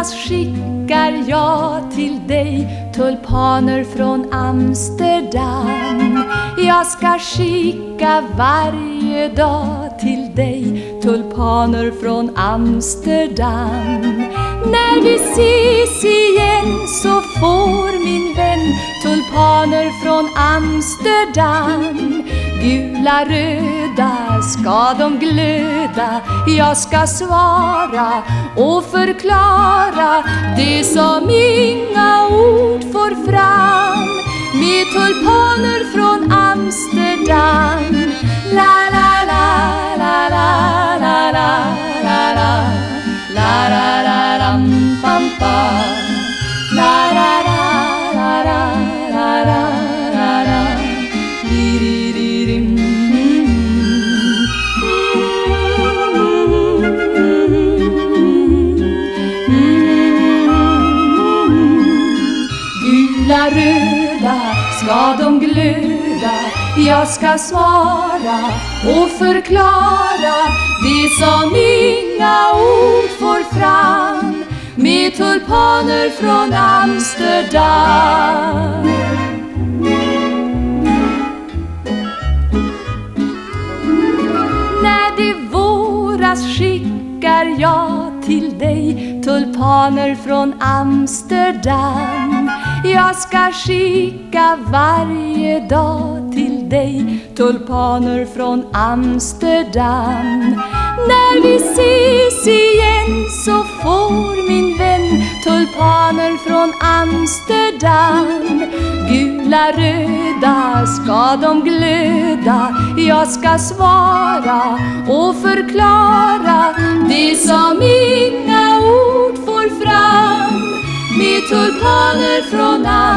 våras skickar jag till dig tulpaner från Amsterdam. Jag ska skicka varje dag till dig tulpaner från Amsterdam. När vi ses igen så får min vän tulpaner från Amsterdam. Gula, röda ska de glöda. Jag ska svara och förklara det som inga ord får fram. Med tulpaner från Amsterdam. La la la la la la la la la la la la ram pam pam. La la la la la la la la la di di di dim. Gula, röda ska de glöda. Jag ska svara och förklara det som inga ord får fram. Med tulpaner från Amsterdam. När det våras skickar jag till dig tulpaner från Amsterdam. Jag ska skicka varje dag till dig tulpaner från Amsterdam. När vi ses igen så får min vän tulpaner från Amsterdam. Gula, röda ska de glöda. Jag ska svara och förklara det som inga ord får fram. Med tulpaner från Amsterdam.